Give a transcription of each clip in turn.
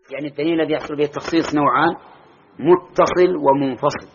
يعني الدليل الذي يحصل به التخصيص نوعان: متصل ومنفصل.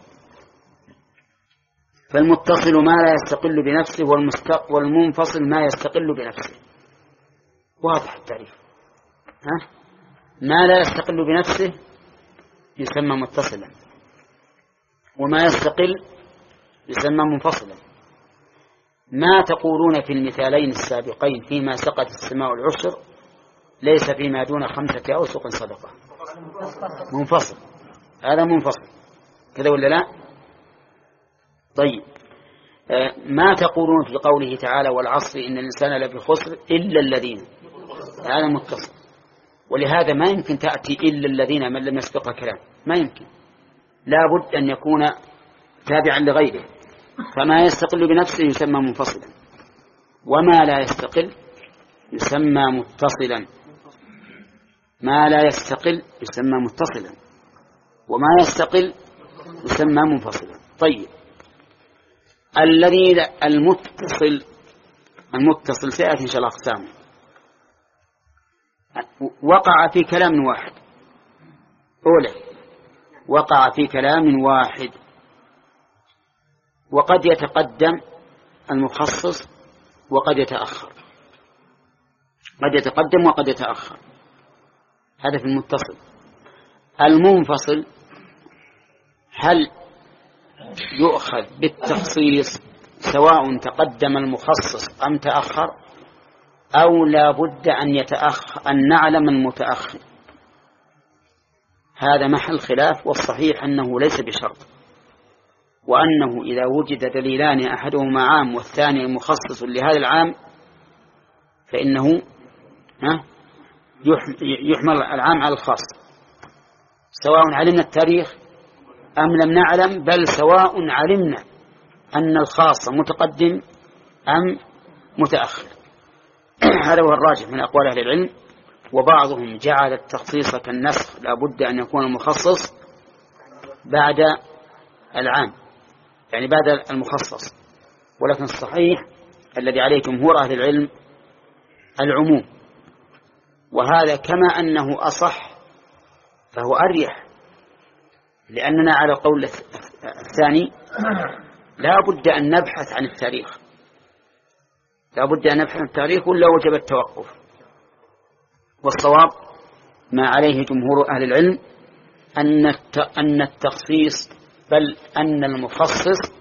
فالمتصل ما لا يستقل بنفسه، والمنفصل ما يستقل بنفسه. واضح التعريف؟ ما لا يستقل بنفسه يسمى متصلا، وما يستقل يسمى منفصلا. ما تقولون في المثالين السابقين فيما سقت السماء العشر ليس فيما دون 5 أوسق صدقة؟ منفصل، هذا منفصل كذا ولا لا؟ طيب، ما تقولون في قوله تعالى: والعصر إن الإنسان لفي خسر إلا الذين؟ هذا متصل. ولهذا ما يمكن تأتي إلا الذين من لم يسبقها كلام، ما يمكن، لا بد أن يكون تابعا لغيره. فما يستقل بنفسه يسمى منفصلا، وما لا يستقل يسمى متصلا. ما لا يستقل يسمى متصلا، وما يستقل يسمى منفصلا. طيب، الذي المتصل سيأتي إن شاء الله أقسامه. وقع في كلام واحد. أولا، وقع في كلام واحد، وقد يتقدم المخصص وقد يتأخر، قد يتقدم وقد يتأخر. هذا في المتصل. المنفصل هل يؤخذ بالتخصيص سواء تقدم المخصص أم تأخر، أو لا بد أن نعلم المتأخر؟ هذا محل خلاف، والصحيح أنه ليس بشرط، وأنه إذا وجد دليلان أحدهما عام والثاني مخصص لهذا العام فإنه يحمل العام على الخاص، سواء علمنا التاريخ أم لم نعلم، بل سواء علمنا أن الخاص متقدم أم متأخر. هذا هو الراجح من أقوال أهل العلم. وبعضهم جعل التخصيص كالنسخ، لا بد أن يكون المخصص بعد العام، يعني بعد المخصص. ولكن الصحيح الذي عليه جمهور أهل العلم العموم، وهذا كما أنه أصح فهو أريح، لأننا على قول الثاني لا بد أن نبحث عن التاريخ، لا بد أن نبحث عن التاريخ ولا وجب التوقف. والصواب ما عليه جمهور أهل العلم أن التخصيص، بل أن المخصص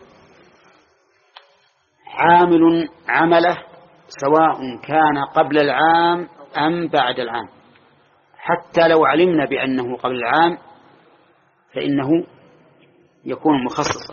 عامل عمله سواء كان قبل العام أم بعد العام. حتى لو علمنا بأنه قبل العام فإنه يكون مخصصا،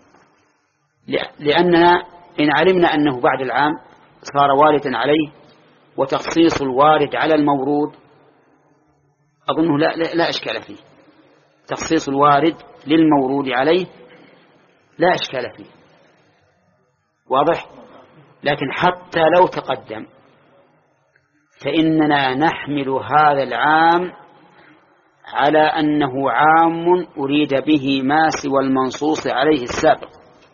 لأننا إن علمنا أنه بعد العام صار واردا عليه، وتخصيص الوارد على المورود أظنه لا إشكال فيه. تخصيص الوارد للمورود عليه لا إشكال فيه، واضح؟ لكن حتى لو تقدم فإننا نحمل هذا العام على أنه عام أريد به ما سوى المنصوص عليه السابق،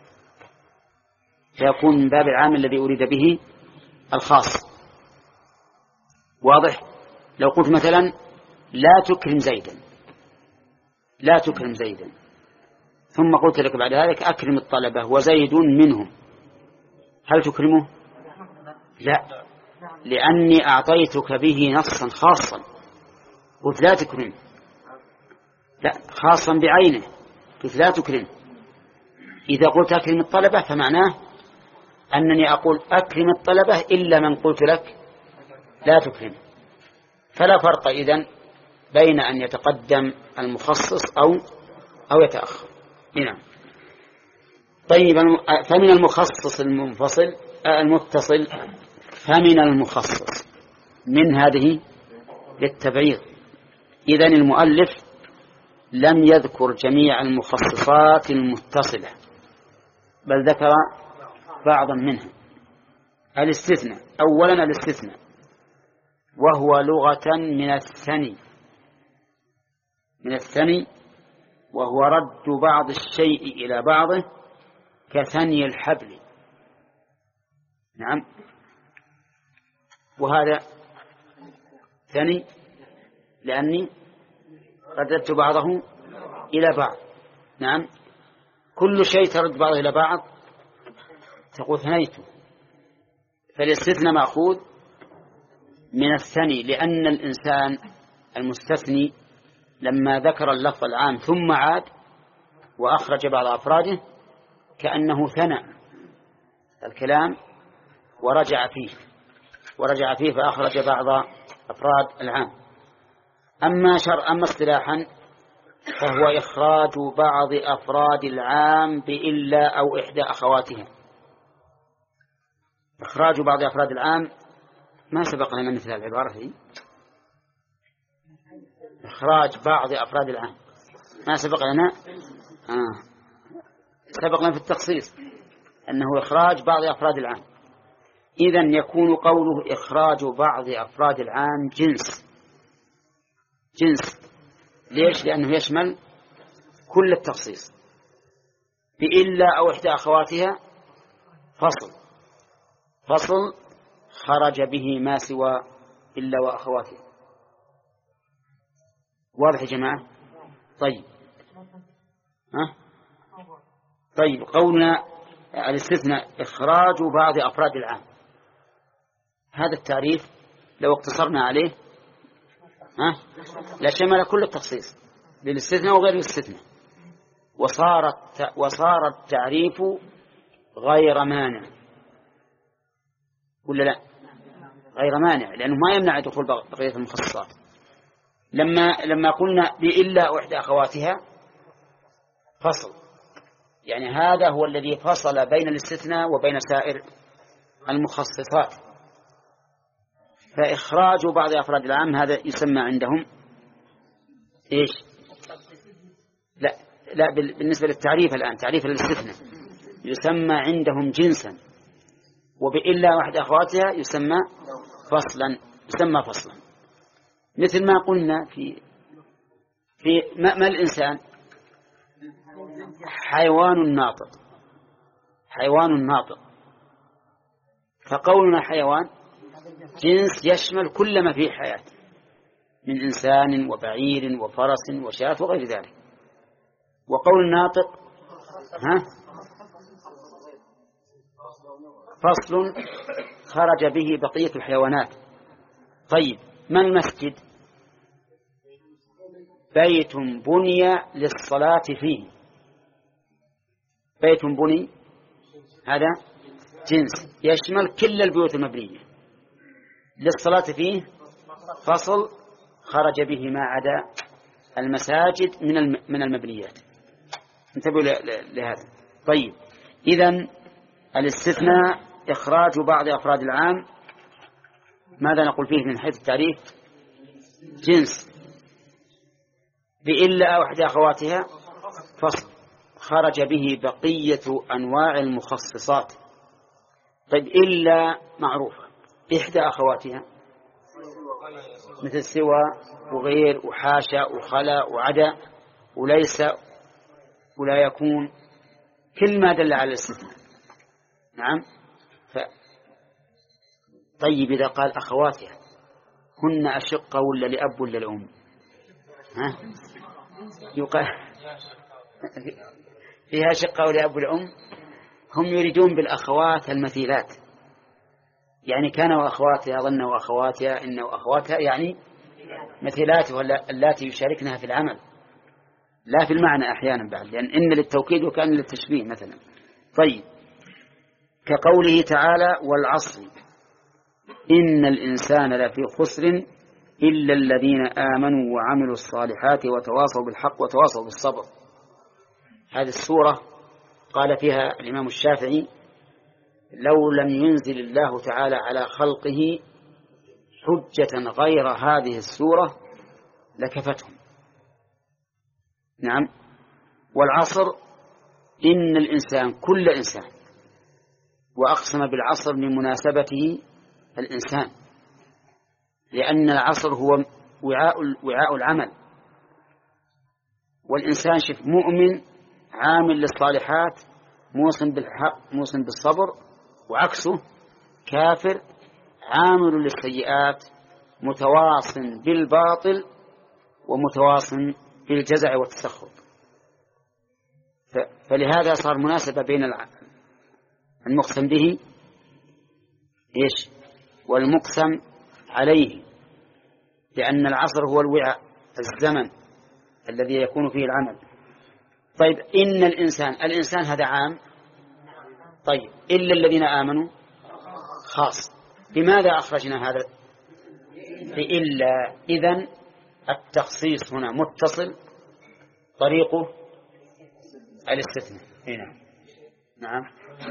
فيكون من باب العام الذي أريد به الخاص. واضح؟ لو قلت مثلا: لا تكرم زيدا، لا تكرم زيدا، ثم قلت لك بعد ذلك: أكرم الطلبة وزيد منهم، هل تكرمه؟ لا، لأني أعطيتك به نصا خاصا، قلت لا تكرم، لا، خاصا بعينه، قلت لا تكرم. إذا قلت أكرم الطلبة فمعناه أنني أقول أكرم الطلبة إلا من قلت لك لا تكرم. فلا فرق إذن بين أن يتقدم المخصص أو يتأخر. نعم. طيب، فمن المخصص المتصل فمن المخصص من هذه للتبعيض. إذن المؤلف لم يذكر جميع المخصصات المتصلة، بل ذكر بعضا منها. الاستثناء، أولا الاستثناء، وهو لغة من الثني، وهو رد بعض الشيء إلى بعضه كثني الحبل. نعم، وهذا ثني لأني رددت بعضه إلى بعض. نعم، كل شيء ترد بعضه إلى بعض تقول ثنيته، فالاستثناء مأخوذ من الثني، لأن الإنسان المستثني لما ذكر اللفظ العام ثم عاد وأخرج بعض أفراده كأنه ثنى الكلام ورجع فيه فأخرج بعض أفراد العام. أما اصطلاحا فهو إخراج بعض أفراد العام بإلا أو إحدى أخواتها. إخراج بعض أفراد العام ما سبق لنا مثل العبارة هذه. إخراج بعض أفراد العام ما سبق لنا. سبق لنا في التخصيص أنه إخراج بعض أفراد العام. إذن يكون قوله إخراج بعض أفراد العام جنس. ليش؟ لأنه يشمل كل التخصيص. بإلا أو إحدى أخواتها فصل خرج به ما سوى إلا وأخواتها. واضح يا جماعة؟ طيب قولنا الاستثناء إخراج بعض أفراد العام، هذا التعريف لو اقتصرنا عليه لشمل كل التخصيص للاستثناء وغير الاستثناء، وصار التعريف غير مانع، ولا لا؟ غير مانع، لأنه ما يمنع دخول بقية المخصصات. لما قلنا بإلا أو إحدى أخواتها فصل، يعني هذا هو الذي فصل بين الاستثناء وبين سائر المخصصات. فإخراج بعض أفراد العام هذا يسمى عندهم إيش؟ لا بالنسبة للتعريف الآن، تعريف الاستثناء يسمى عندهم جنسا، وبإلا واحد أخواتها يسمى فصلا. مثل ما قلنا في ما الإنسان حيوان ناطق، فقولنا حيوان جنس يشمل كل ما فيه حياة من إنسان وبعير وفرس وشاة وغير ذلك. وقول الناطق فصل خرج به بقية الحيوانات. طيب ما المسجد؟ بيت بني للصلاة فيه. بيت بني هذا جنس يشمل كل البيوت المبنية للصلاة فيه، فصل خرج به ما عدا المساجد من المبنيات. انتبهوا لهذا. طيب إذن الاستثناء إخراج بعض أفراد العام، ماذا نقول فيه من حيث التعريف؟ جنس. بإلا أو إحدى أخواتها فصل خرج به بقية أنواع المخصصات. طيب إلا معروفة، إحدى أخواتها مثل سوى وغير وحاشا وخلا وعدا وليس ولا يكون، كل ما دل على الاستثناء. نعم. طيب إذا قال أخواتها هن أشقة ولا لأب ولا لأم؟ يقال فيها شقة ولا أب ولا أم. هم يريدون بالأخوات المثيلات، يعني كان وأخواتها ظن وأخواتها إن وأخواتها يعني مثيلات التي يشاركنها في العمل، لا في المعنى أحيانا بعد، لأن إن للتوكيد وكان للتشبيه مثلا. طيب كقوله تعالى والعصر إن الإنسان لفي خسر إلا الذين آمنوا وعملوا الصالحات وتواصوا بالحق وتواصوا بالصبر. هذه السورة قال فيها الإمام الشافعي لو لم ينزل الله تعالى على خلقه حجة غير هذه السورة لكفتهم. نعم. والعصر إن الإنسان كل إنسان، وأقسم بالعصر من مناسبته الإنسان، لأن العصر هو وعاء العمل، والإنسان شف مؤمن عامل للصالحات موصن بالحق موصن بالصبر، وعكسه كافر عامل للسيئات متواصن بالباطل ومتواصن بالجزع والتسخط. فلهذا صار مناسبة بين المقسم به إيش والمقسم عليه، لأن العصر هو الوعاء، الزمن الذي يكون فيه العمل. طيب إن الإنسان هذا عام، طيب إلا الذين آمنوا خاص. لماذا أخرجنا هذا بإلا؟ إذن التخصيص هنا متصل طريقه الاستثناء هنا. نعم.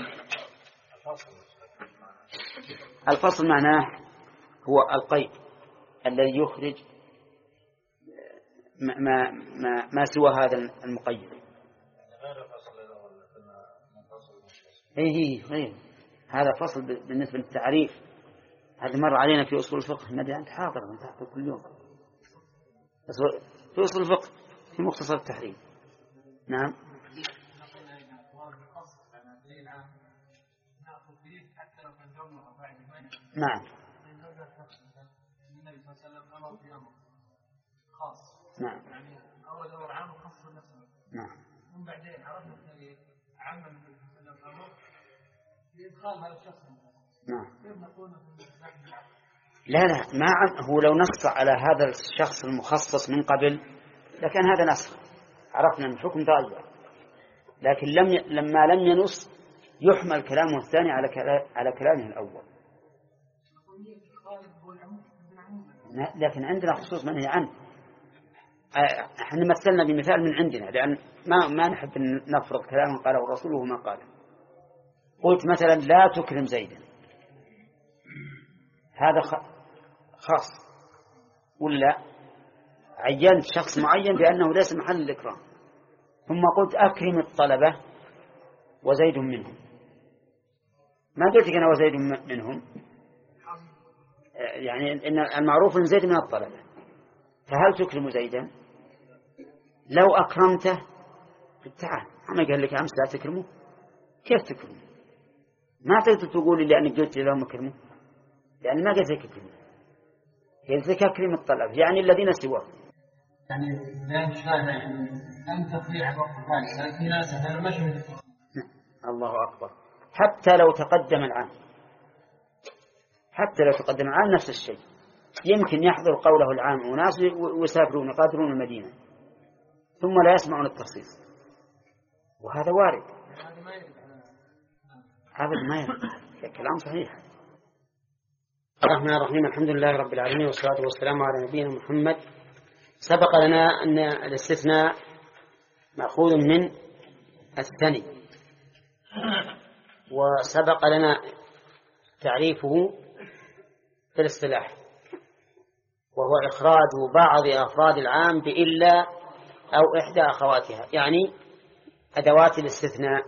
الفصل معناه هو القيد الذي يخرج ما سوى هذا المقيد. إيه هذا فصل بالنسبة للتعريف. هذا مر علينا في أصول الفقه. أنت حاضر أنت تحضر كل يوم في أصول الفقه في مختصر التحريم. نعم. نعم. نعم. أول أمر عام وخص نفسه. نعم. ومن بعدين عرفنا الدليل عام النبي صلى الله عليه وسلم بإدخال هذا الشخص. نعم. كيف نقول لا ما هو لو نص على هذا الشخص المخصص من قبل لكان هذا نسخ، عرفنا أن الحكم تغير. لكن لما لم ينص يحمل كلامه الثاني على كلامه الأول. لكن عندنا خصوص منهي عنه. احنا مثلنا بمثال من عندنا، لأن ما نحب أن نفرض كلاما قاله الرسول وما قاله. قلت مثلا لا تكرم زيدا، هذا خاص، ولا عينت شخص معين بأنه ليس محل الإكرام، ثم قلت أكرم الطلبة وزيد منهم. ما قلت أنا وزيد منهم، يعني إن المعروف أن زيد من الطلبة، فهل تكرم زيدا؟ لو أكرمته تعال، أنا قال لك أمس لا تكرمه، كيف تكرمه؟ ما تقدر تقول لي لأنك قلت لي لهم أكرمه، لأن ما قلت لك أكرمه، قلت لك أكرم الطلبة يعني الذين سواه. يعني لا شاهد أن تفريع وقفان لكن ناس هذا مش. الله أكبر. حتى لو تقدم العام نفس الشيء، يمكن يحضر قوله العام وناس ويسافرون يقاتلون المدينة ثم لا يسمعون التخصيص، وهذا وارد. هذا ما يرد. كلام صحيح. الرحمن الرحيم. الحمد لله رب العالمين والصلاة والسلام على نبينا محمد. سبق لنا أن الاستثناء مأخوذ من الثني، وسبق لنا تعريفه في الاصطلاح، وهو إخراج بعض أفراد العام بإلا أو إحدى أخواتها، يعني أدوات الاستثناء.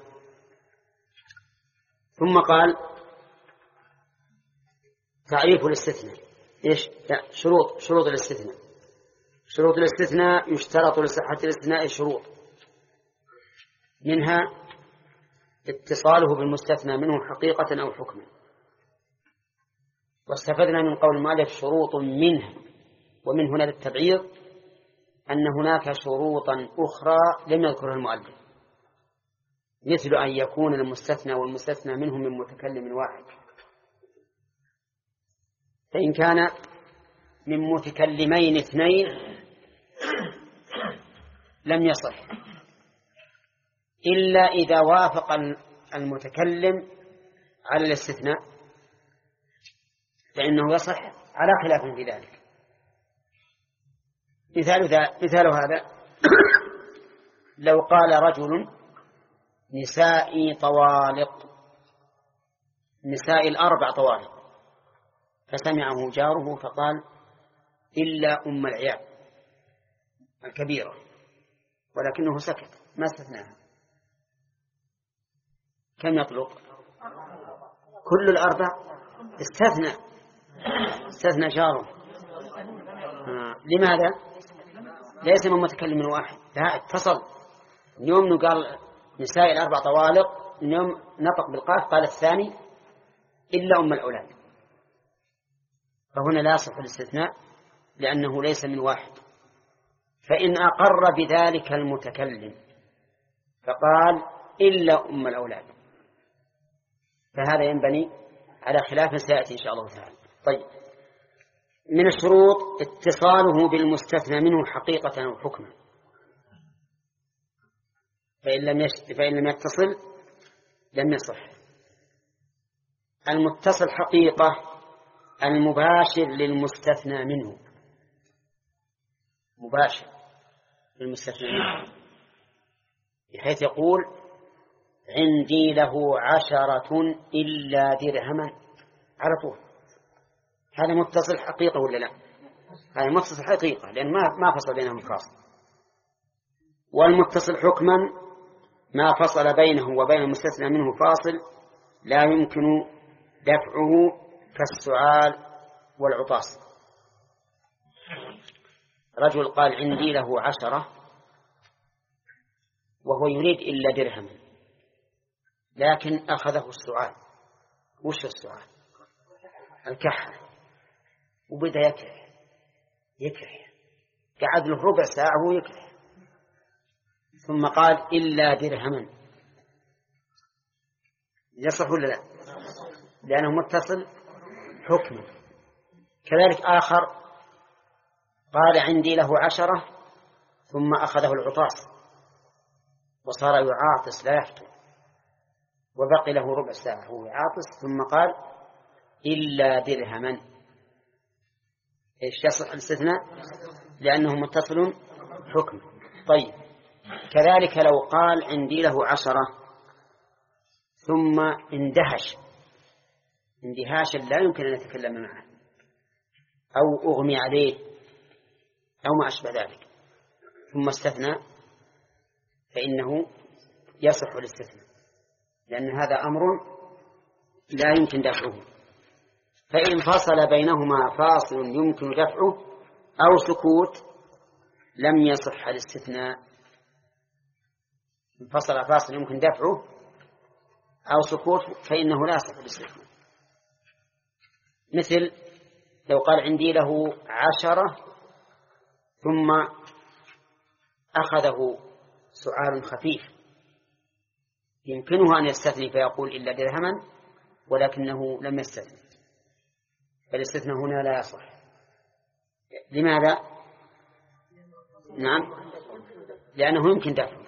ثم قال تعريف الاستثناء إيش؟ شروط الاستثناء. شروط الاستثناء يشترط لصحة الاستثناء شروط، منها اتصاله بالمستثنى منه حقيقة أو حكما. واستفدنا من قول المؤلف شروط منه، ومن هنا للتبعيض أن هناك شروطا أخرى لم يذكرها المؤلف، مثل أن يكون المستثنى والمستثنى منه من متكلم واحد، فإن كان من متكلمين اثنين لم يصح إلا إذا وافق المتكلم على الاستثناء، فإنه يصح على خلاف في ذلك. مثال هذا لو قال رجل نسائي طوالق، نسائي الأربع طوالق، فسمعه جاره فقال إلا أم العيال الكبيرة، ولكنه سكت ما استثناها، كم يطلق؟ كل الأربع استثنى جاره. لماذا؟ ليس من متكلم واحد، لا اتصل. اليوم قال نساء الأربع طوالق، اليوم نطق بالقاف قال الثاني إلا أم الأولاد، فهنا لا يصح الاستثناء لأنه ليس من واحد، فإن أقر بذلك المتكلم فقال إلا أم الأولاد، فهذا ينبني على خلاف سيأتي إن شاء الله تعالى. طيب، من الشروط اتصاله بالمستثنى منه حقيقة أو حكما، فإن لم يتصل لم يصح. المتصل حقيقة المباشر للمستثنى منه، مباشر للمستثنى منه، بحيث يقول عندي له 10 إلا درهما على طول. هذا متصل حقيقة ولا لا؟ هذا متصل حقيقة، لأن ما فصل بينهم الخاص. والمتصل حكما ما فصل بينه وبين المستثنى منه فاصل لا يمكن دفعه كالسعال والعطاس. رجل قال عندي له 10 وهو يريد إلا درهما، لكن أخذه السعال. وش السعال؟ الكحة، وبدأ يكره قعد له ربع ساعة وهو يكره، ثم قال إلا درهما، يصح ولا لا؟ لأنه متصل حكما. كذلك آخر قال عندي له 10 ثم أخذه العطاس وصار يعاطس لا يفتر، وبقي له ربع ساعة وهو يعاطس، ثم قال إلا درهما. إيش يصح الاستثناء؟ لأنه متصل حكم. طيب، كذلك لو قال عندي له 10 ثم اندهش اندهاشا لا يمكن أن يتكلم معه، أو أغمي عليه أو ما أشبه ذلك، ثم استثنى، فإنه يصح الاستثناء، لأن هذا أمر لا يمكن دفعه. فإن فصل بينهما فاصل يمكن دفعه أو سكوت لم يصح الاستثناء. إن فصل فاصل يمكن دفعه أو سكوت فإنه لا يصح الاستثناء. مثل لو قال عندي له 10 ثم أخذه سعال خفيف، يمكنه أن يستثني فيقول إلا درهما، ولكنه لم يستثني، فالاستثناء هنا لا يصح. لماذا؟ نعم، لأنه يمكن دفعه.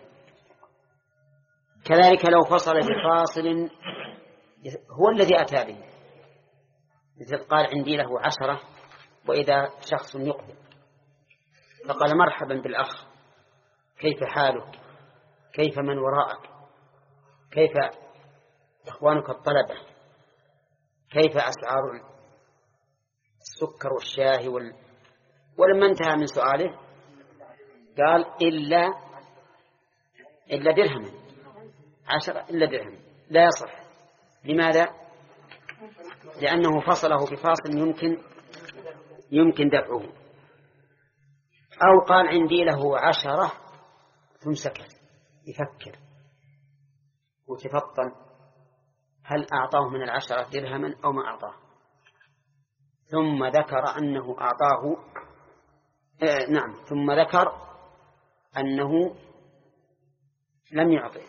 كذلك لو فصل بفاصل هو الذي أتى به، مثل قال عندي له 10 وإذا شخص يقبل فقال مرحبا بالأخ، كيف حالك؟ كيف من وراءك؟ كيف إخوانك الطلبة؟ كيف أسعار السكر والشاي ولما انتهى من سؤاله قال إلا درهما، 10 إلا درهم، لا يصح. لماذا؟ لأنه فصله بفاصل يمكن دفعه. أو قال عندي له 10 ثم سكت يفكر وتفطن هل أعطاه من 10 درهما أو ما أعطاه، ثم ذكر أنه أعطاه ثم ذكر أنه لم يعطه،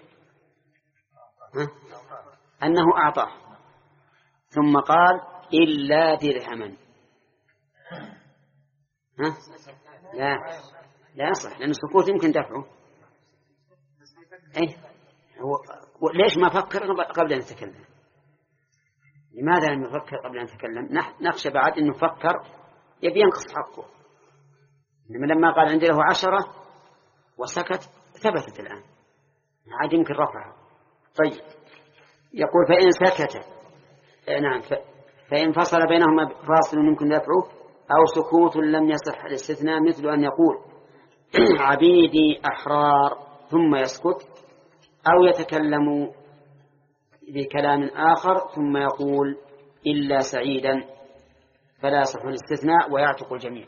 أنه أعطاه، ثم قال إلا درهما، لا يصح، لأن السكوت يمكن دفعه. ليش ما فكر قبل أن يتكلم؟ لماذا لم يفكر قبل أن يتكلم؟ نخشى بعد أنه فكر يبي ينقص حقه، إنما لما قال عندي له 10 وسكت ثبتت الآن، عاد يمكن رفعها. طيب، يقول فإن سكت فإن فصل بينهما فاصل يمكن دفعه أو سكوت لم يصح الاستثناء، مثل أن يقول عبيدي أحرار ثم يسكت، أو يتكلم بكلام آخر ثم يقول إلا سعيدا، فلا يصح الاستثناء ويعتق الجميع.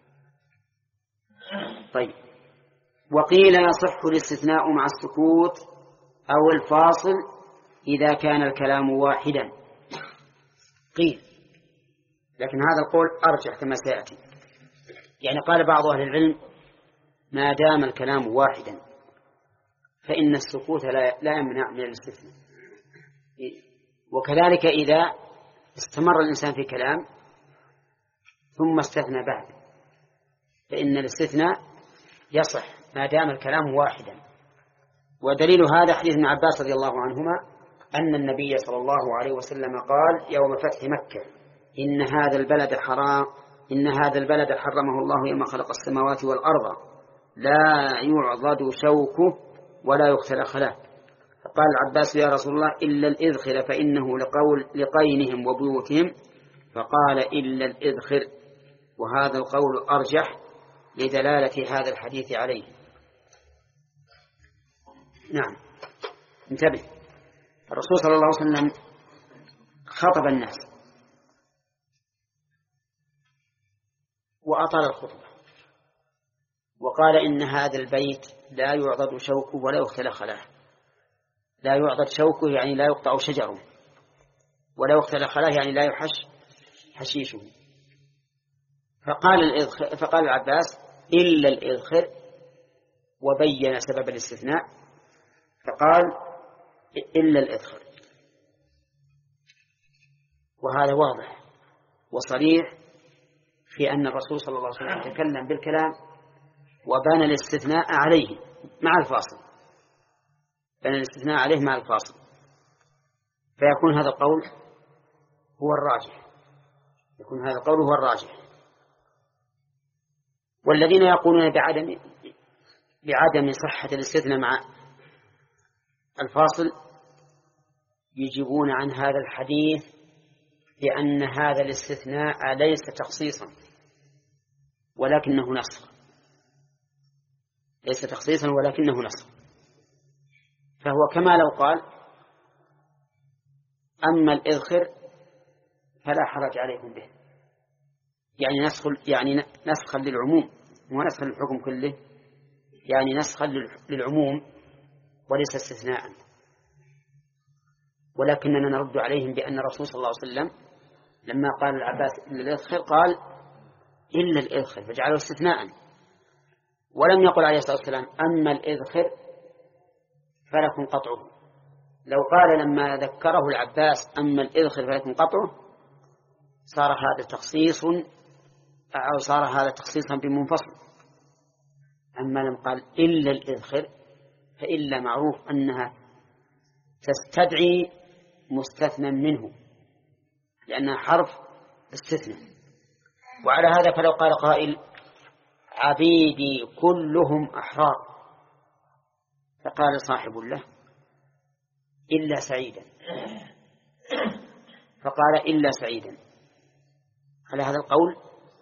طيب، وقيل يصح الاستثناء مع السكوت أو الفاصل إذا كان الكلام واحدا، قيل، لكن هذا القول أرجح كما سيأتي. يعني قال بعض أهل العلم ما دام الكلام واحدا فإن السكوت لا يمنع من الاستثناء. وكذلك إذا استمر الإنسان في كلام ثم استثنى بعد فإن الاستثناء يصح ما دام الكلام واحدا. ودليل هذا حديث ابن عباس رضي الله عنهما أن النبي صلى الله عليه وسلم قال يوم فتح مكة إن هذا البلد حرمه الله يوم خلق السماوات والأرض لا يعضد شوكه ولا يختل خلاه. فقال العباس يا رسول الله إلا الإذخر فإنه لقينهم وبيوتهم، فقال إلا الإذخر، وهذا القول أرجح لدلالة هذا الحديث عليه. نعم، انتبه، الرسول صلى الله عليه وسلم خطب الناس وأطال الخطبة وقال إن هذا البيت لا يعضد شوكه ولا يختل خلاه. لا يعضد شوكه يعني لا يقطع شجره، ولا يختل خلاه يعني لا يحش حشيشه. فقال العباس إلا الإذخر، وبين سبب الاستثناء فقال إلا الإذخر. وهذا واضح وصريح في أن الرسول صلى الله عليه وسلم تكلم بالكلام وبان الاستثناء عليه مع الفاصل، بان الاستثناء عليه مع الفاصل، فيكون هذا القول هو الراجح. والذين يقولون بعدم صحة الاستثناء مع الفاصل يجيبون عن هذا الحديث بأن هذا الاستثناء ليس تخصيصا ولكنه نسخ، ليس تخصيصا ولكنه نسخ. فهو كما لو قال أما الإذخر فلا حرج عليكم به، يعني نسخا للعموم ونسخا للحكم كله، يعني نسخا للعموم وليس استثناء. ولكننا نرد عليهم بأن الرسول صلى الله عليه وسلم لما قال العباس إلا الإذخر قال إلا الإذخر فجعله استثناء، ولم يقل عليه الصلاة والسلام أما الإذخر فلكم قطعه. لو قال لما ذكره العباس أما الإذخر فلكم قطعه صار هذا تخصيصا بمنفصل. أما لم قال إلا الإذخر فإلا معروف أنها تستدعي مستثنى منه لأنها حرف استثناء. وعلى هذا فلو قال قائل عبيدي كلهم أحرار فقال صاحب له إلا سعيدا، فقال إلا سعيدا، على هذا القول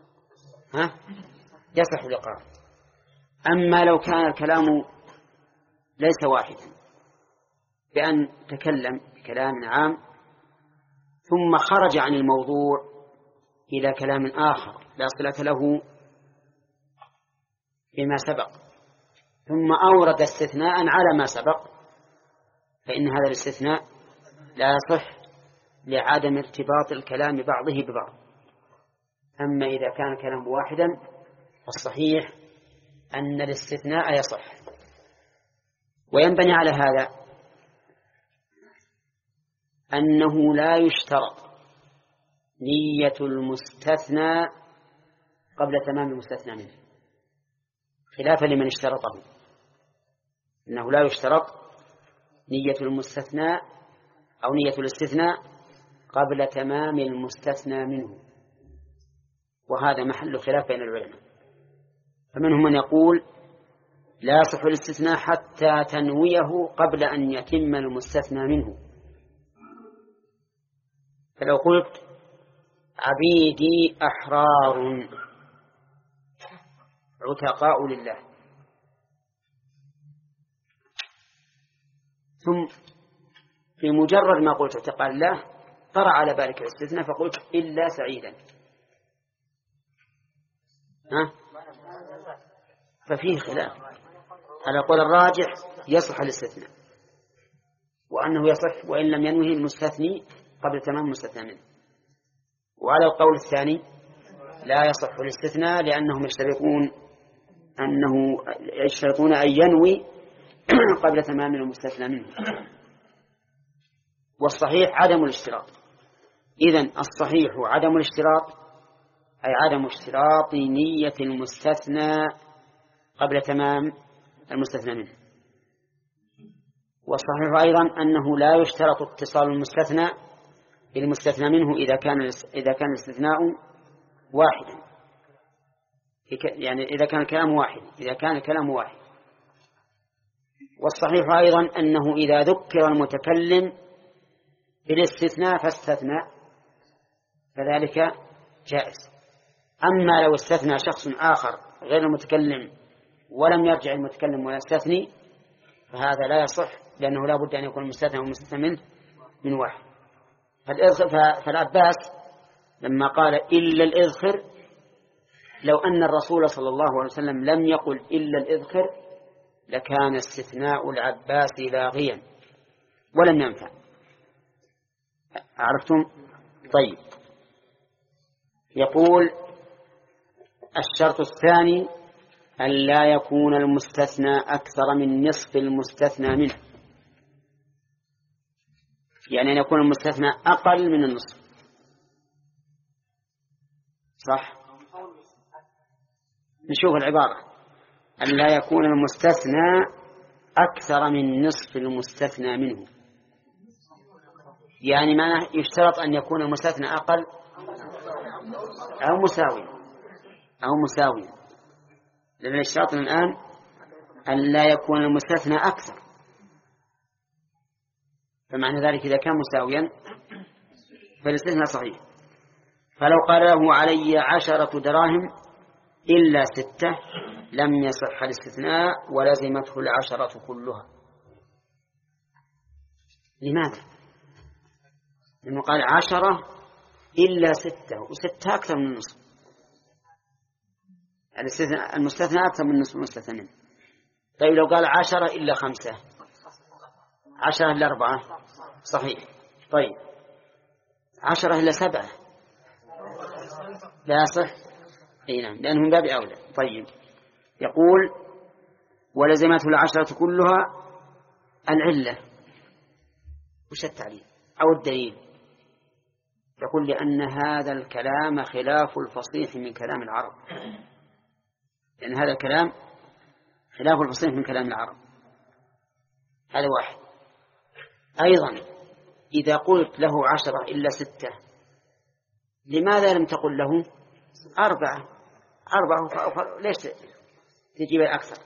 يصح الإقرار. أما لو كان الكلام ليس واحدا بأن تكلم بكلام عام ثم خرج عن الموضوع إلى كلام آخر لا صلة له بما سبق ثم أورد استثناء على ما سبق فإن هذا الاستثناء لا يصح لعدم ارتباط الكلام بعضه ببعض. أما إذا كان الكلام واحدا فالصحيح أن الاستثناء يصح. وينبني على هذا أنه لا يشترط نية المستثنى قبل تمام المستثنى منه، خلافا لمن اشترطه، أنه لا يشترط نية المستثنى أو نية الاستثناء قبل تمام المستثنى منه، وهذا محل خلاف بين العلماء. فمنهم من يقول لا يصح الاستثناء حتى تنويه قبل أن يتم المستثنى منه. فلو قلت عبيدي أحرار عتقاء لله ثم في مجرد ما قلت عتقاء لله طرأ على بالك الاستثناء فقلت إلا سعيدا، ففيه خلاف. على قول الراجح يصح الاستثناء وأنه يصح وإن لم ينوه المستثني قبل تمام المستثنى منه. وعلى القول الثاني لا يصح الاستثناء لأنهم يشترطون أنه يشترطون أن ينوي قبل تمام المستثنى منه، والصحيح عدم الاشتراط. إذن الصحيح عدم الاشتراط، أي عدم اشتراط نية المستثنى قبل تمام المستثنى منه. والصحيح أيضا أنه لا يشترط اتصال المستثنى بالمستثنى منه إذا كان الاستثناء واحدا، يعني إذا كان الكلام واحد. والصحيح أيضا أنه إذا ذكر المتكلم بالاستثناء فاستثنى فذلك جائز. أما لو استثنى شخص آخر غير المتكلم ولم يرجع المتكلم ويستثني فهذا لا يصح، لأنه لا بد أن يكون المستثنى والمستثنى منه من واحد. فالعباس لما قال إلا الإذخر، لو أن الرسول صلى الله عليه وسلم لم يقل إلا الإذخر لكان استثناء العباس لاغيا ولم ينفع. عرفتم؟ طيب، يقول الشرط الثاني أن لا يكون المستثنى أكثر من نصف المستثنى منه، يعني أن يكون المستثنى أقل من النصف. صح؟ نشوف العبارة: أن لا يكون المستثنى أكثر من نصف المستثنى منه، يعني ما يشترط أن يكون المستثنى أقل أو مساوي، لأن الشرط الآن أن لا يكون المستثنى أكثر، فمعنى ذلك إذا كان مساويا فالاستثناء صحيح. فلو قال له علي 10 دراهم إلا 6 لم يصح الاستثناء ولزمته 10 كلها. لماذا؟ لأنه قال 10 إلا 6، و6 أكثر من النصف، المستثنى أكثر من النصف المستثنى منه. طيب لو قال 10 إلا 5، 10 إلا 4 صحيح. طيب 10 إلا 7 لا صح، أي نعم، لأنهم باب أولى. طيب يقول ولزمته 10 كلها. العلة وش التعليل أو الدليل؟ يقول لأن هذا الكلام خلاف الفصيح من كلام العرب، لأن هذا الكلام خلاف الفصيح من كلام العرب. هذا واحد. أيضا إذا قلت له 10 إلا 6 لماذا لم تقل له 4؟ ليش تجيب الأكثر؟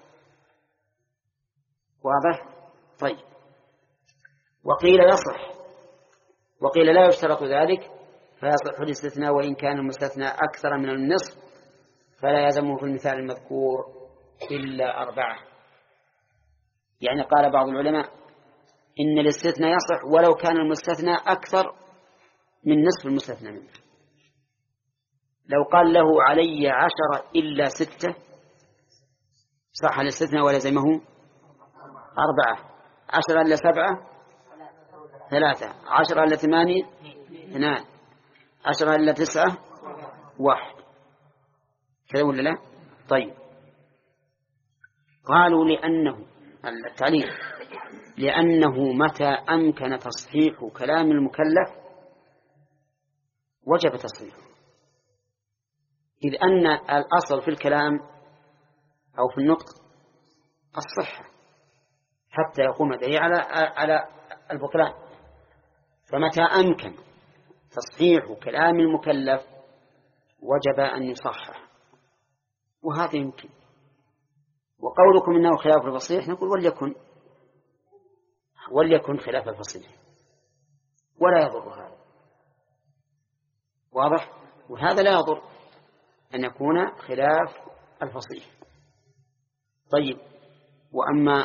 واضح؟ طيب، وقيل يصح وقيل لا يشترط ذلك، فيصح الاستثناء وإن كان المستثنى أكثر من النصف، فلا يلزمه في المثال المذكور إلا 4. يعني قال بعض العلماء إن الاستثناء يصح ولو كان المستثنى أكثر من نصف المستثنى منه. لو قال له علي 10 إلا 6 صح الاستثناء ولزمه 4. 10 إلا 7 3، 10 إلا 8 2، 10 إلا 9 1. كذا ولا لا؟ طيب، قالوا لأنه التعليل لأنه متى أمكن تصحيح كلام المكلف وجب تصحيحه، إذ أن الأصل في الكلام أو في النطق الصحة حتى يقوم دليل على البطلان. فمتى أمكن تصحيح كلام المكلف وجب أن يصحح، وهذا يمكن. وقولكم إنه خلاف الفصيح نقول وليكن خلاف الفصيح ولا يضر هذا. واضح؟ وهذا لا يضر أن يكون خلاف الفصيح. طيب، وأما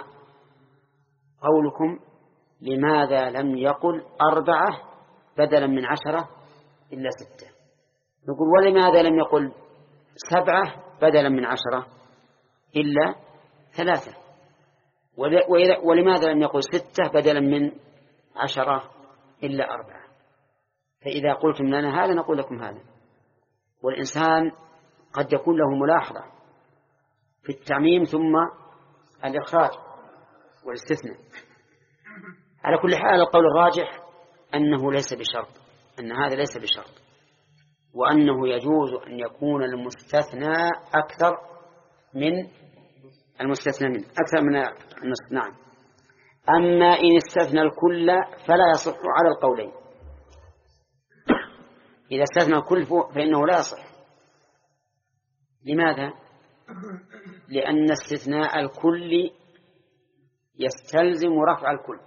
قولكم لماذا لم يقل 4 بدلا من 10 إلا 6، نقول ولماذا لم يقل 7 بدلا من 10 إلا 3، ولماذا لم يقل 6 بدلا من 10 إلا 4. فإذا قلتم لنا هذا نقول لكم هذا. والإنسان قد يكون له ملاحظة في في التعميم ثم الإخراج والاستثناء. على كل حال القول الراجح أنه ليس بشرط، أن هذا ليس بشرط، وأنه يجوز أن يكون المستثنى أكثر من المستثنى منه، أكثر من النصف. نعم. أما إن استثنى الكل فلا يصح على القولين. إذا استثنى الكل فإنه لا يصح. لماذا؟ لأن استثناء الكل يستلزم رفع الكل.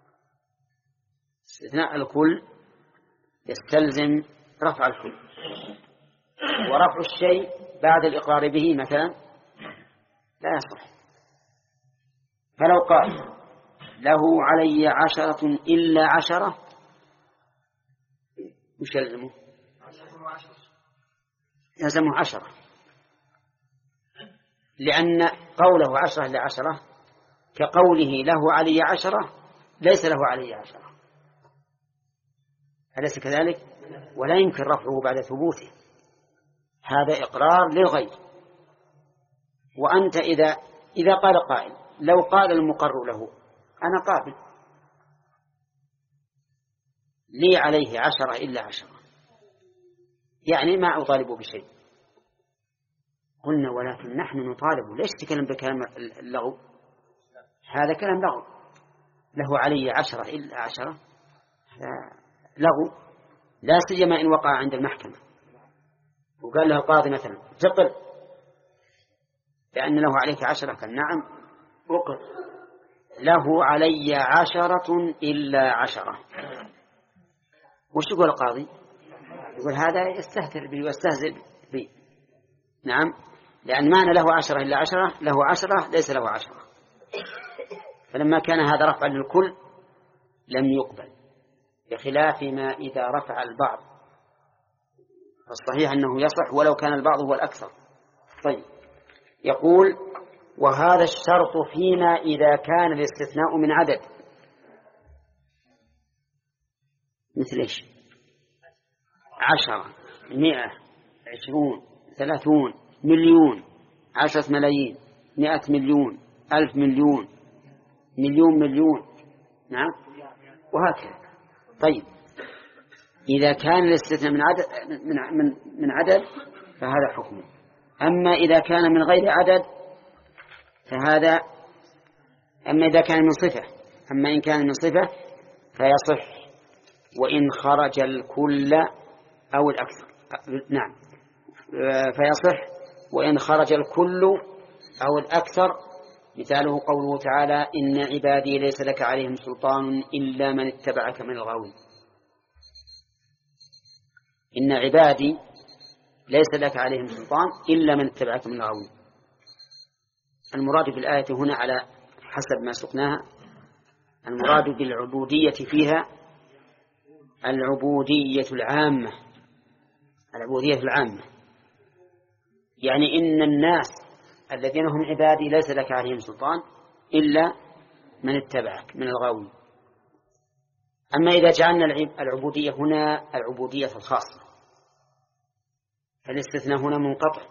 استثناء الكل يستلزم رفع الكل، ورفع الشيء بعد الإقرار به مثلا لا يصح. فلو قال له علي 10 إلا 10 وش يلزمه؟ يلزمه 10، لأن قوله 10 إلا 10 كقوله له علي 10 ليس له علي 10، أليس كذلك؟ ولا يمكن رفعه بعد ثبوته، هذا إقرار للغير. وأنت إذا قال قائل لو قال المقر له أنا قابل لي عليه 10 إلا 10، يعني ما أطالب بشيء، قلنا ولكن نحن نطالب. ليش تكلم بكلام اللغو؟ هذا كلام لغو. له علي 10 إلا 10 لغو، لا سيما إن وقع عند المحكمة وقال له القاضي مثلا تقل لأن له عليك 10، قال نعم أقر. له علي 10 إلا 10، وش يقول القاضي؟ يقول هذا يستهتر بي ويستهزئ بي. نعم، لأن معنى له 10 إلا 10 له 10 ليس له 10، فلما كان هذا رفعا للكل لم يقبل، بخلاف ما إذا رفع البعض، فالصحيح أنه يصح ولو كان البعض هو الأكثر. طيب، يقول وهذا الشرط فيما إذا كان الاستثناء من عدد، مثل إيش؟ 10 100 20 30 مليون 10 ملايين 100 مليون 1000 مليون مليون. نعم، وهكذا. طيب، إذا كان الاستثناء من عدد فهذا حكمه. أما إذا كان من غير عدد فهذا، أما إذا كان من صفة، أما إن كان من صفة فيصح وإن خرج الكل أو الأكثر. نعم، فيصح وإن خرج الكل أو الأكثر. مثاله قوله تعالى إن عبادي ليس لك عليهم سلطان إلا من اتبعك من الغاوين. إن عبادي ليس لك عليهم سلطان إلا من اتبعك من الغاوين. المراد بالآية هنا على حسب ما سقناها، المراد بالعبودية فيها العبودية العامة، العبودية العامة، يعني إن الناس الذين هم عبادي ليس لك عليهم سلطان إلا من اتبعك من الغاوين. أما إذا جعلنا العبودية هنا العبودية الخاصة فالاستثناء هنا منقطع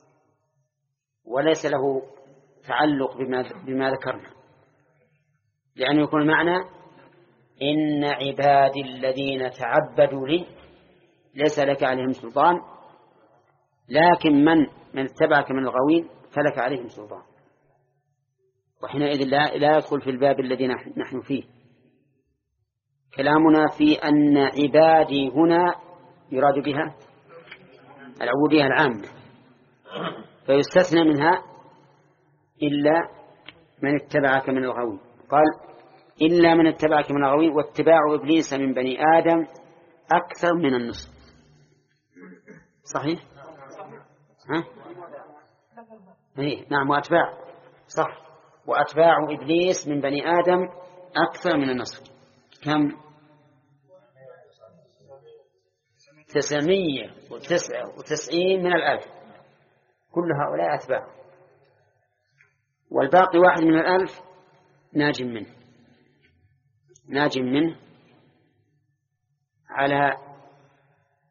وليس له تعلق بما ذكرنا، لأنه يكون المعنى إن عبادي الذين تعبدوا لي ليس لك عليهم سلطان، لكن من اتبعك من الغاوين فلك عليهم سلطان. وحينئذ لا يدخل في الباب الذي نحن فيه. كلامنا في أن عبادي هنا يراد بها العبودية العامة، فيستثنى منها إلا من اتبعك من الغاوين. قال إلا من اتبعك من الغاوين، واتباع إبليس من بني آدم أكثر من النصف. صحيح؟ ها؟ نعم، وأتباع صح، وأتباع إبليس من بني آدم أكثر من النصف. كم؟ 999 من 1000، كل هؤلاء أتباع، والباقي 1 من 1000 ناج منه على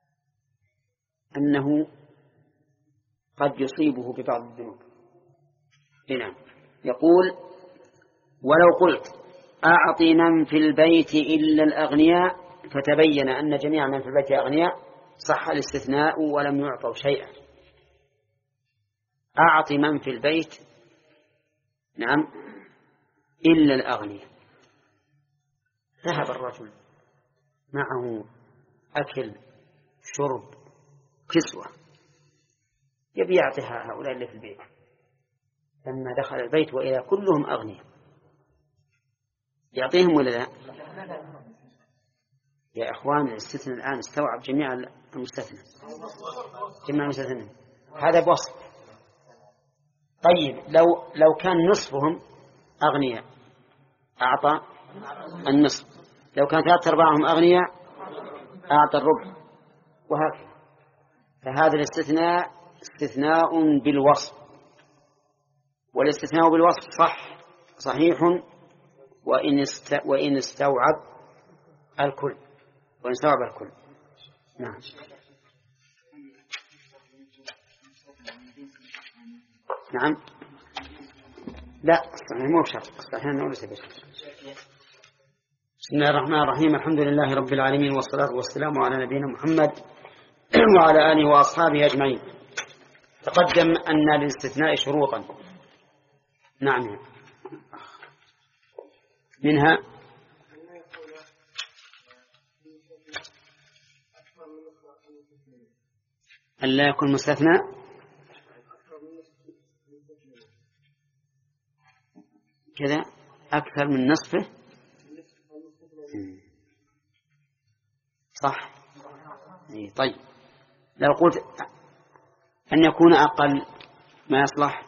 أنه قد يصيبه ببعض الذنوب، نعم. يقول: ولو قلت أعطي من في البيت إلا الأغنياء فتبين أن جميع من في البيت أغنياء صح الاستثناء ولم يعطوا شيئا. أعطي من في البيت، نعم، إلا الأغنياء. ذهب الرجل معه أكل شرب كسوة، يبي يعطيها هؤلاء اللي في البيت. لما دخل البيت وإلى كلهم أغنياء، يعطيهم ولا لا؟ يا أخوان، الاستثناء الآن استوعب جميع المستثنى، جميع المستثنى، هذا بوصف. طيب لو كان نصفهم أغنياء أعطى النصف، لو كان 3/4 أغنياء أعطى الربع، وهكذا. فهذا الاستثناء استثناء بالوصف، والاستثناء بالوصف صحيح وإن استوعب الكل، نعم. نعم، لا صحيح مو بشرط، صحيح أنه ليس بشرط. بسم الله الرحمن الرحيم، الحمد لله رب العالمين، والصلاة والسلام على نبينا محمد وعلى آله وأصحابه أجمعين. تقدم أن للاستثناء شروطا، نعم، منها أن لا يكون مستثنى كذا أكثر من نصفه، صح. طيب لو قلت أن يكون أقل ما يصلح،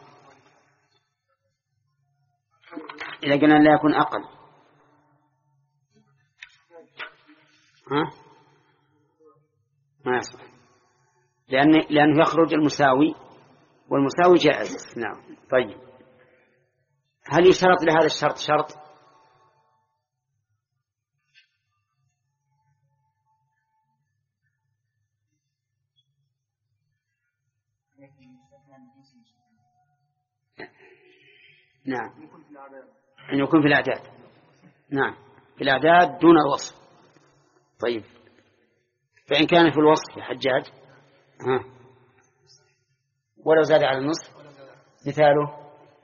إذا قلنا لا يكون أقل ما يصلح، لأنه يخرج المساوي، والمساوي جائز. نعم. طيب هل يشترط لهذا الشرط شرط؟ نعم، أن يكون في الأعداد. نعم، في الأعداد دون الوصف. طيب فإن كان في الوصف يا حجاج ولو زاد على النصف، مثاله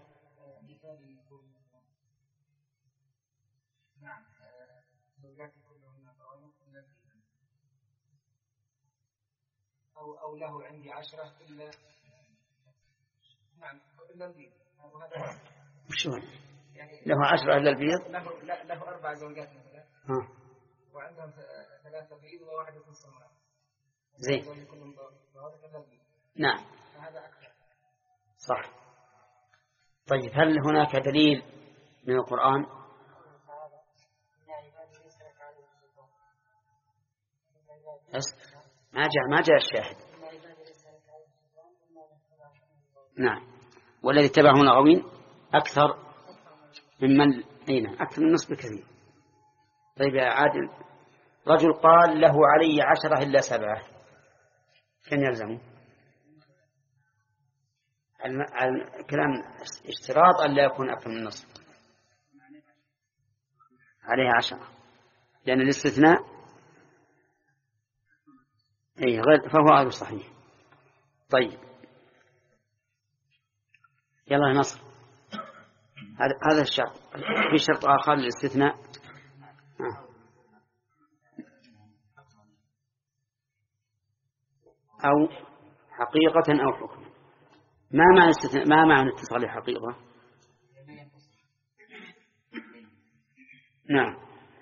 أو له عندي 10 إلا البيض. وشو له 10 إلا البيض؟ له 4 زوجات مثلا، وعندهم 3 بيض وواحدة سمراء. زين. نعم، هذا أكثر. صح. طيب هل هناك دليل من القرآن؟ ما جاء الشاهد. نعم، والذي اتبعه الغاوين أكثر ممن أكثر من نصف كثير. طيب يا عادل، رجل قال له علي 10 إلا 7، كم يلزمه؟ الكلام اشتراط أن لا يكون أكثر من نصف، عليه 10، لأن الاستثناء فهو غير صحيح. طيب يلا نصر، هذا الشرط. في شرط آخر للاستثناء، أو حقيقة أو حكم. ما معنى اتصال الحقيقة؟ نعم،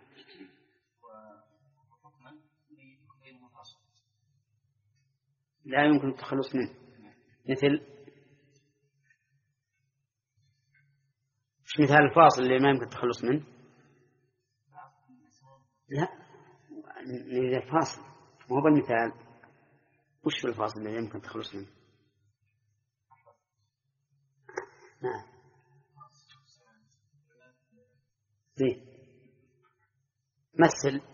لا يمكن التخلص منه. مثل مثال الفاصل اللي ما يمكن التخلص منه. لا، الفاصل مو بالمثال. وش في الفاصل اللي يمكن التخلص منه؟ نعم، زين، مثل.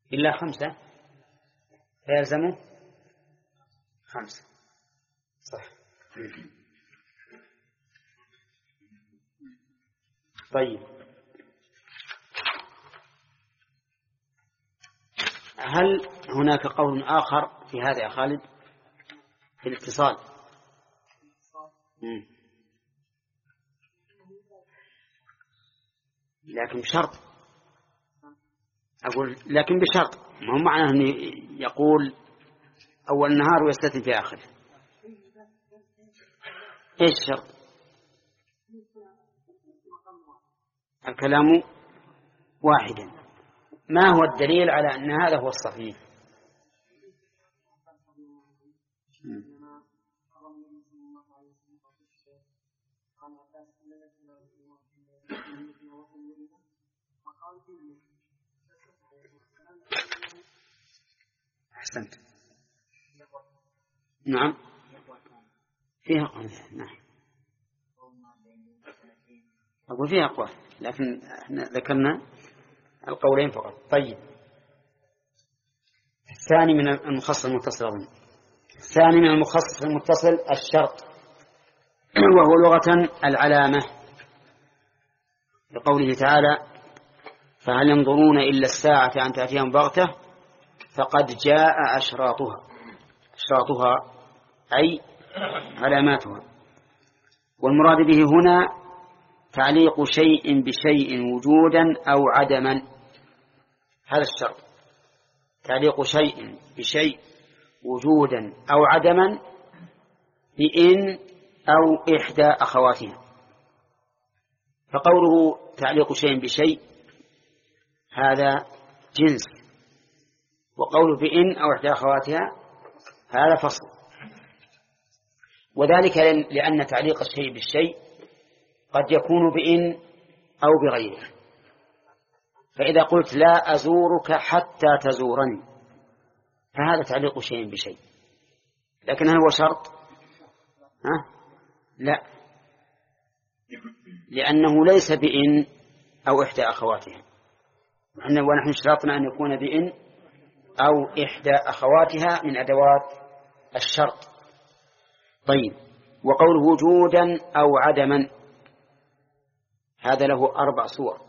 إلا 5 فيلزمه 5. صح. طيب، هل هناك قول آخر في هذا يا خالد في الاتصال؟ لكن بشرط، أقول لكن بشرط، ما هو معناه أن يقول أول النهار ويستثني في آخره. إيش الشرط؟ الكلام واحدا. ما هو الدليل على أن هذا هو الصحيح؟ أحسنت. نعم فيها قول. نعم أقول فيها أقوال، لكن احنا ذكرنا القولين فقط. طيب، الثاني من المخصص المتصل أظن. الثاني من المخصص المتصل الشرط، وهو لغة العلامة، لقوله تعالى: فهل ينظرون إلا الساعة أن تأتيهم بغتة فقد جاء أشراطها. أشراطها أي علاماتها. والمراد به هنا تعليق شيء بشيء وجودا أو عدما. هذا الشرط، تعليق شيء بشيء وجودا أو عدما بإن أو إحدى أخواتها. فقوله تعليق شيء بشيء هذا جنس، وقوله بإن أو إحدى أخواتها هذا فصل. وذلك لأن تعليق الشيء بالشيء قد يكون بإن أو بغيره. فإذا قلت لا أزورك حتى تزورني فهذا تعليق شيء بشيء، لكن هل هو شرط؟ لا، لأنه ليس بإن أو إحدى أخواتها، ونحن اشترطنا أن يكون بإن أو إحدى أخواتها من أدوات الشرط. طيب، وقول وجودا أو عدما هذا له 4 صور،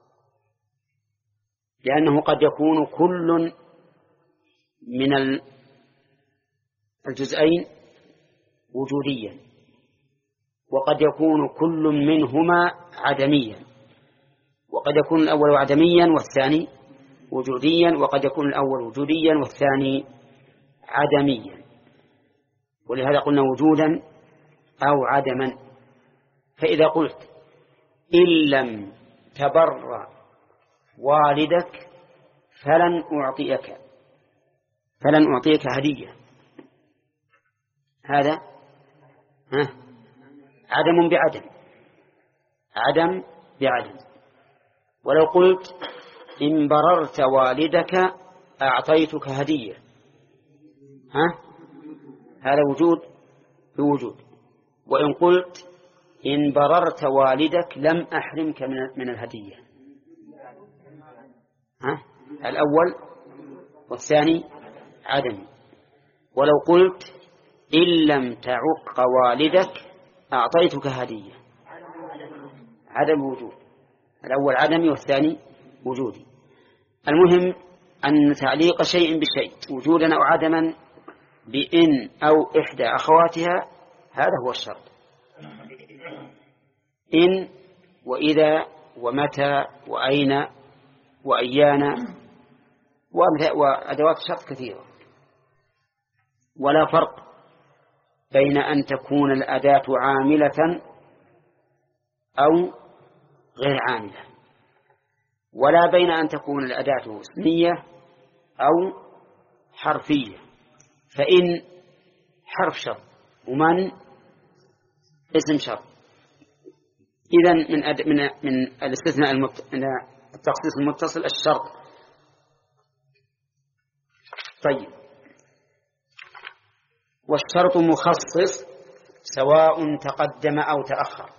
لأنه قد يكون كل من الجزئين وجوديا، وقد يكون كل منهما عدميا، وقد يكون الأول عدميا والثاني وجوديا، وقد يكون الأول وجوديا والثاني عدميا. ولهذا قلنا وجودا أو عدما. فإذا قلت إن لم تبر والدك فلن أعطيك هدية، هذا عدم بعدم، عدم بعدم. ولو قلت إن بررت والدك أعطيتك هدية، هذا وجود بوجود. وإن قلت إن بررت والدك لم أحرمك من الهدية، الأول والثاني عدم. ولو قلت إن لم تعق والدك أعطيتك هدية، عدم وجود، الأول عدمي والثاني وجودي. المهم أن تعليق شيء بشيء وجودا أو عدما بإن أو إحدى أخواتها هذا هو الشرط. إن وإذا ومتى وأين وأيانا وأدوات الشرط كثيرة. ولا فرق بين أن تكون الأداة عاملة أو غير عاملة، ولا بين أن تكون الأداة اسمية أو حرفية. فإن حرف شرط ومن اسم شرط. إذن من الاستثناء من التخصيص المتصل الشرط. طيب، والشرط مخصص سواء تقدم أو تأخر.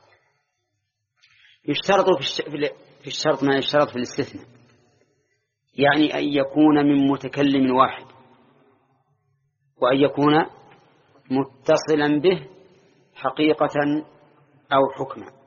يشترط في الشرط ما يشترط في الاستثناء. يعني أن يكون من متكلم واحد، وأن يكون متصلا به حقيقة أو حكما.